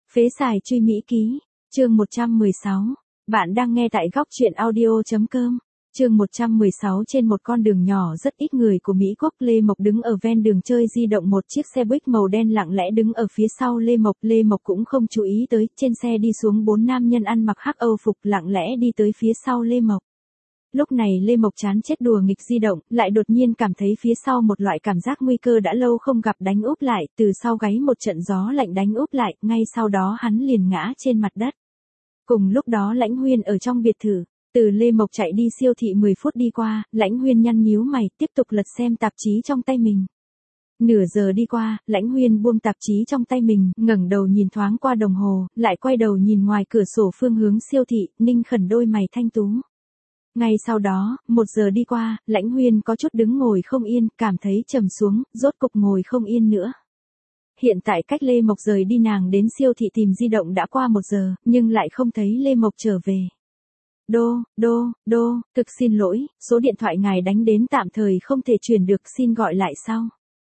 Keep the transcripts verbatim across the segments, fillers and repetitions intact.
Phế xài truy Mỹ ký, chương một trăm mười sáu. Bạn đang nghe tại góc truyện audio.com. Chương một trăm mười sáu. Trên một con đường nhỏ rất ít người của Mỹ Quốc, Lê Mộc đứng ở ven đường chơi di động, một chiếc xe Buick màu đen lặng lẽ đứng ở phía sau Lê Mộc. Lê Mộc cũng không chú ý tới, trên xe đi xuống bốn nam nhân ăn mặc hắc Âu phục lặng lẽ đi tới phía sau Lê Mộc. Lúc này Lê Mộc chán chết đùa nghịch di động, lại đột nhiên cảm thấy phía sau một loại cảm giác nguy cơ đã lâu không gặp đánh úp lại, từ sau gáy một trận gió lạnh đánh úp lại, ngay sau đó hắn liền ngã trên mặt đất. Cùng lúc đó Lãnh Huyên ở trong biệt thự, từ Lê Mộc chạy đi siêu thị mười phút đi qua, Lãnh Huyên nhăn nhíu mày, tiếp tục lật xem tạp chí trong tay mình. Nửa giờ đi qua, Lãnh Huyên buông tạp chí trong tay mình, ngẩng đầu nhìn thoáng qua đồng hồ, lại quay đầu nhìn ngoài cửa sổ phương hướng siêu thị, ninh khẩn đôi mày thanh tú. Ngay sau đó, một giờ đi qua, Lãnh Huyên có chút đứng ngồi không yên, cảm thấy trầm xuống, rốt cục ngồi không yên nữa. Hiện tại cách Lê Mộc rời đi nàng đến siêu thị tìm di động đã qua một giờ, nhưng lại không thấy Lê Mộc trở về. Đô, đô, đô, thực xin lỗi, số điện thoại ngài đánh đến tạm thời không thể truyền được, xin gọi lại sau.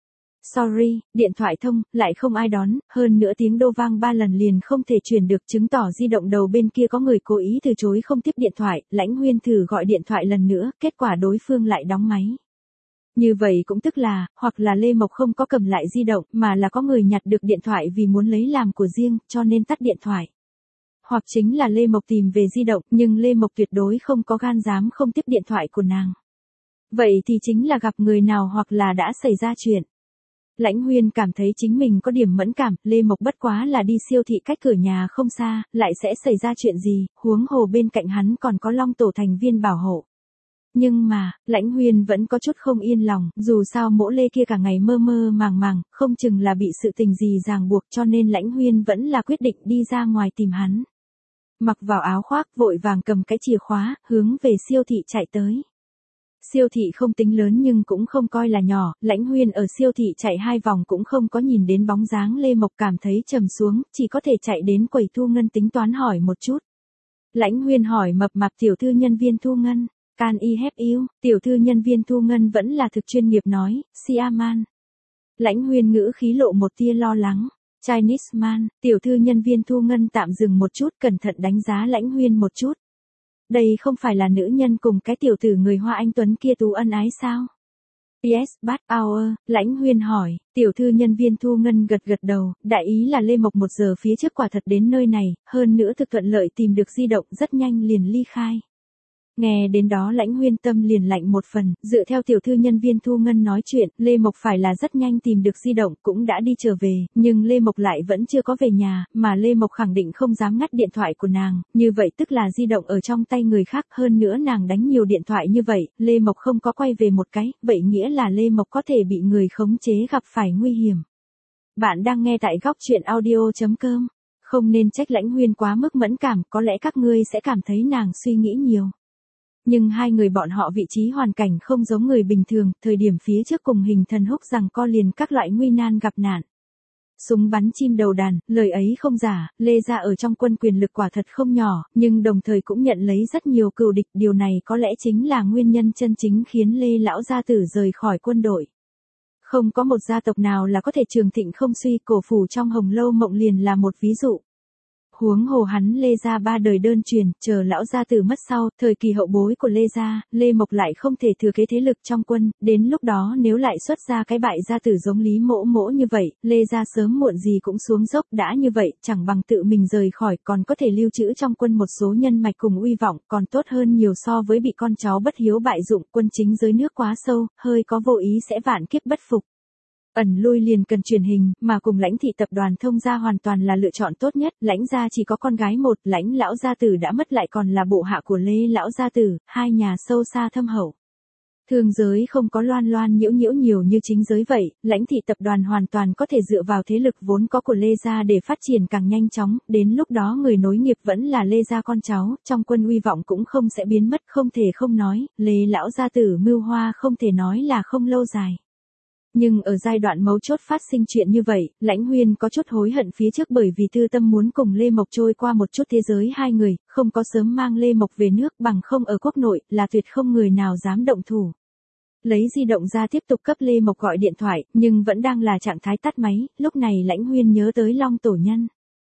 Sorry, điện thoại thông, lại không ai đón, hơn nữa tiếng đô vang ba lần liền không thể truyền được, chứng tỏ di động đầu bên kia có người cố ý từ chối không tiếp điện thoại. Lãnh Huyên thử gọi điện thoại lần nữa, kết quả đối phương lại đóng máy. Như vậy cũng tức là, hoặc là Lê Mộc không có cầm lại di động, mà là có người nhặt được điện thoại vì muốn lấy làm của riêng, cho nên tắt điện thoại. Hoặc chính là Lê Mộc tìm về di động, nhưng Lê Mộc tuyệt đối không có gan dám không tiếp điện thoại của nàng. Vậy thì chính là gặp người nào hoặc là đã xảy ra chuyện. Lãnh Huyên cảm thấy chính mình có điểm mẫn cảm, Lê Mộc bất quá là đi siêu thị cách cửa nhà không xa, lại sẽ xảy ra chuyện gì, huống hồ bên cạnh hắn còn có Long Tổ thành viên bảo hộ. Nhưng mà, Lãnh Huyên vẫn có chút không yên lòng, dù sao Mỗ Lê kia cả ngày mơ mơ màng màng, không chừng là bị sự tình gì ràng buộc, cho nên Lãnh Huyên vẫn là quyết định đi ra ngoài tìm hắn. Mặc vào áo khoác, vội vàng cầm cái chìa khóa, hướng về siêu thị chạy tới. Siêu thị không tính lớn nhưng cũng không coi là nhỏ, Lãnh Huyên ở siêu thị chạy hai vòng cũng không có nhìn đến bóng dáng Lê Mộc, cảm thấy trầm xuống, chỉ có thể chạy đến quầy thu ngân tính toán hỏi một chút. Lãnh Huyên hỏi mập mạp tiểu thư nhân viên thu ngân, can I help you, tiểu thư nhân viên thu ngân vẫn là thực chuyên nghiệp nói, Siaman. Lãnh Huyên ngữ khí lộ một tia lo lắng, Chinese man, tiểu thư nhân viên thu ngân tạm dừng một chút, cẩn thận đánh giá Lãnh Huyên một chút. Đây không phải là nữ nhân cùng cái tiểu tử người Hoa Anh Tuấn kia tú ân ái sao? Yes, but hour, Lãnh Huyên hỏi, tiểu thư nhân viên thu ngân gật gật đầu, đại ý là Lê Mộc một giờ phía trước quả thật đến nơi này, hơn nữa thực thuận lợi tìm được di động, rất nhanh liền ly khai. Nghe đến đó Lãnh Huyên tâm liền lạnh một phần, dựa theo tiểu thư nhân viên thu ngân nói chuyện, Lê Mộc phải là rất nhanh tìm được di động, cũng đã đi trở về, nhưng Lê Mộc lại vẫn chưa có về nhà, mà Lê Mộc khẳng định không dám ngắt điện thoại của nàng, như vậy tức là di động ở trong tay người khác, hơn nữa nàng đánh nhiều điện thoại như vậy, Lê Mộc không có quay về một cái, vậy nghĩa là Lê Mộc có thể bị người khống chế, gặp phải nguy hiểm. Bạn đang nghe tại góc truyện audio.com, không nên trách Lãnh Huyên quá mức mẫn cảm, có lẽ các ngươi sẽ cảm thấy nàng suy nghĩ nhiều. Nhưng hai người bọn họ vị trí hoàn cảnh không giống người bình thường, thời điểm phía trước cùng Hình Thần Húc rằng co liền các loại nguy nan gặp nạn. Súng bắn chim đầu đàn, lời ấy không giả, Lê gia ở trong quân quyền lực quả thật không nhỏ, nhưng đồng thời cũng nhận lấy rất nhiều cừu địch, điều này có lẽ chính là nguyên nhân chân chính khiến Lê lão gia tử rời khỏi quân đội. Không có một gia tộc nào là có thể trường thịnh không suy, Cổ phủ trong Hồng Lâu Mộng liền là một ví dụ. Huống hồ hắn Lê gia ba đời đơn truyền, chờ lão gia tử mất sau, thời kỳ hậu bối của Lê gia, Lê Mộc lại không thể thừa kế thế lực trong quân, đến lúc đó nếu lại xuất ra cái bại gia tử giống Lý Mỗ Mỗ như vậy, Lê gia sớm muộn gì cũng xuống dốc, đã như vậy, chẳng bằng tự mình rời khỏi, còn có thể lưu trữ trong quân một số nhân mạch cùng uy vọng, còn tốt hơn nhiều so với bị con cháu bất hiếu bại dụng, quân chính dưới nước quá sâu, hơi có vô ý sẽ vạn kiếp bất phục. Ẩn lui liền cần truyền hình, mà cùng Lãnh thị tập đoàn Thông gia hoàn toàn là lựa chọn tốt nhất, Lãnh gia chỉ có con gái một, Lãnh lão gia tử đã mất lại còn là bộ hạ của Lê lão gia tử, hai nhà sâu xa thâm hậu. Thương giới không có loan loan nhiễu nhiễu nhiều như chính giới vậy, Lãnh thị tập đoàn hoàn toàn có thể dựa vào thế lực vốn có của Lê gia để phát triển càng nhanh chóng, đến lúc đó người nối nghiệp vẫn là Lê gia con cháu, trong quân uy vọng cũng không sẽ biến mất, không thể không nói, Lê lão gia tử mưu hoa không thể nói là không lâu dài. Nhưng ở giai đoạn mấu chốt phát sinh chuyện như vậy, Lãnh Huyên có chút hối hận phía trước bởi vì tư tâm muốn cùng Lê Mộc trôi qua một chút thế giới hai người, không có sớm mang Lê Mộc về nước, bằng không ở quốc nội, là tuyệt không người nào dám động thủ. Lấy di động ra tiếp tục cấp Lê Mộc gọi điện thoại, nhưng vẫn đang là trạng thái tắt máy, lúc này Lãnh Huyên nhớ tới Long Tổ Nhân.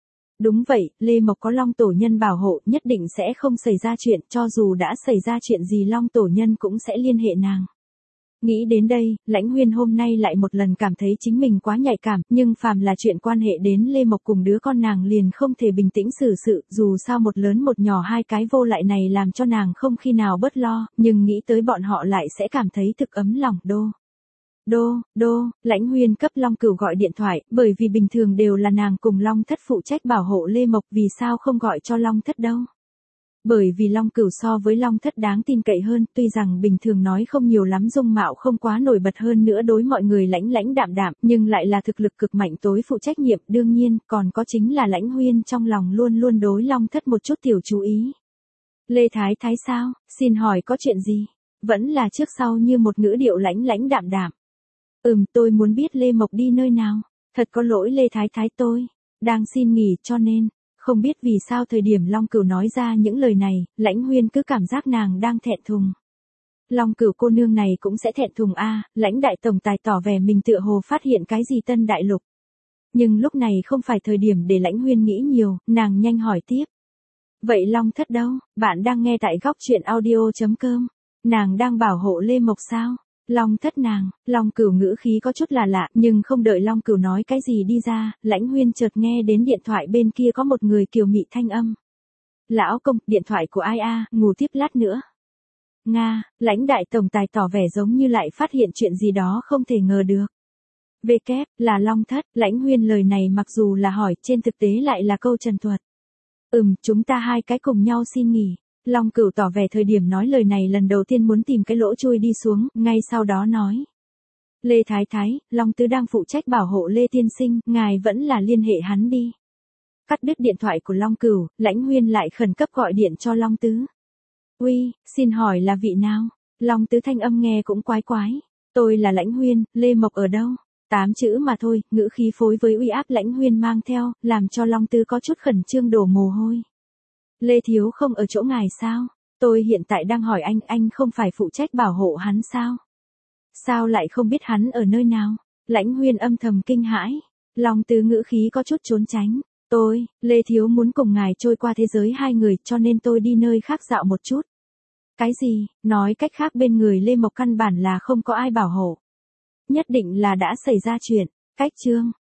Đúng vậy, Lê Mộc có Long Tổ Nhân bảo hộ nhất định sẽ không xảy ra chuyện, cho dù đã xảy ra chuyện gì Long Tổ Nhân cũng sẽ liên hệ nàng. Nghĩ đến đây, Lãnh Huyên hôm nay lại một lần cảm thấy chính mình quá nhạy cảm, nhưng phàm là chuyện quan hệ đến Lê Mộc cùng đứa con nàng liền không thể bình tĩnh xử sự, dù sao một lớn một nhỏ hai cái vô lại này làm cho nàng không khi nào bớt lo, nhưng nghĩ tới bọn họ lại sẽ cảm thấy thực ấm lòng. Đô, đô, đô, Lãnh Huyên cấp Long Cửu gọi điện thoại, bởi vì bình thường đều là nàng cùng Long Thất phụ trách bảo hộ Lê Mộc, vì sao không gọi cho Long Thất đâu? Bởi vì Long Cửu so với Long Thất đáng tin cậy hơn, tuy rằng bình thường nói không nhiều lắm, dung mạo không quá nổi bật, hơn nữa đối mọi người lãnh lãnh đạm đạm, nhưng lại là thực lực cực mạnh, tối phụ trách nhiệm, đương nhiên, còn có chính là Lãnh Huyên trong lòng luôn luôn đối Long Thất một chút tiểu chú ý. Lê Thái Thái sao, xin hỏi có chuyện gì? Vẫn là trước sau như một ngữ điệu lãnh lãnh đạm đạm. Ừm, tôi muốn biết Lê Mộc đi nơi nào. Thật có lỗi Lê Thái Thái, tôi đang xin nghỉ cho nên. Không biết vì sao thời điểm Long Cửu nói ra những lời này, Lãnh Huyên cứ cảm giác nàng đang thẹn thùng. Long Cửu cô nương này cũng sẽ thẹn thùng a, à, Lãnh đại tổng tài tỏ vẻ mình tựa hồ phát hiện cái gì tân đại lục. Nhưng lúc này không phải thời điểm để Lãnh Huyên nghĩ nhiều, nàng nhanh hỏi tiếp. Vậy Long Thất đâu? Bạn đang nghe tại góc truyện audio chấm com. Nàng đang bảo hộ Lê Mộc sao? Long Thất nàng, Long Cửu ngữ khí có chút là lạ, nhưng không đợi Long Cửu nói cái gì đi ra, Lãnh Huyên chợt nghe đến điện thoại bên kia có một người kiều mị thanh âm. Lão công, điện thoại của ai a, ngủ tiếp lát nữa. Nga, Lãnh đại tổng tài tỏ vẻ giống như lại phát hiện chuyện gì đó không thể ngờ được. Về kép, là Long Thất, Lãnh Huyên lời này mặc dù là hỏi, trên thực tế lại là câu trần thuật. Ừm, chúng ta hai cái cùng nhau xin nghỉ. Long Cửu tỏ vẻ thời điểm nói lời này lần đầu tiên muốn tìm cái lỗ chui đi xuống, ngay sau đó nói. Lê Thái Thái, Long Tứ đang phụ trách bảo hộ Lê Tiên Sinh, ngài vẫn là liên hệ hắn đi. Cắt đứt điện thoại của Long Cửu, Lãnh Huyên lại khẩn cấp gọi điện cho Long Tứ. Uy, xin hỏi là vị nào? Long Tứ thanh âm nghe cũng quái quái. Tôi là Lãnh Huyên, Lê Mộc ở đâu? Tám chữ mà thôi, ngữ khí phối với uy áp Lãnh Huyên mang theo, làm cho Long Tứ có chút khẩn trương đổ mồ hôi. Lê Thiếu không ở chỗ ngài sao? Tôi hiện tại đang hỏi anh, anh không phải phụ trách bảo hộ hắn sao? Sao lại không biết hắn ở nơi nào? Lãnh Huyên âm thầm kinh hãi. Long Tứ ngữ khí có chút trốn tránh. Tôi, Lê Thiếu muốn cùng ngài trôi qua thế giới hai người, cho nên tôi đi nơi khác dạo một chút. Cái gì? Nói cách khác bên người Lê Mộc căn bản là không có ai bảo hộ. Nhất định là đã xảy ra chuyện. Cách chương.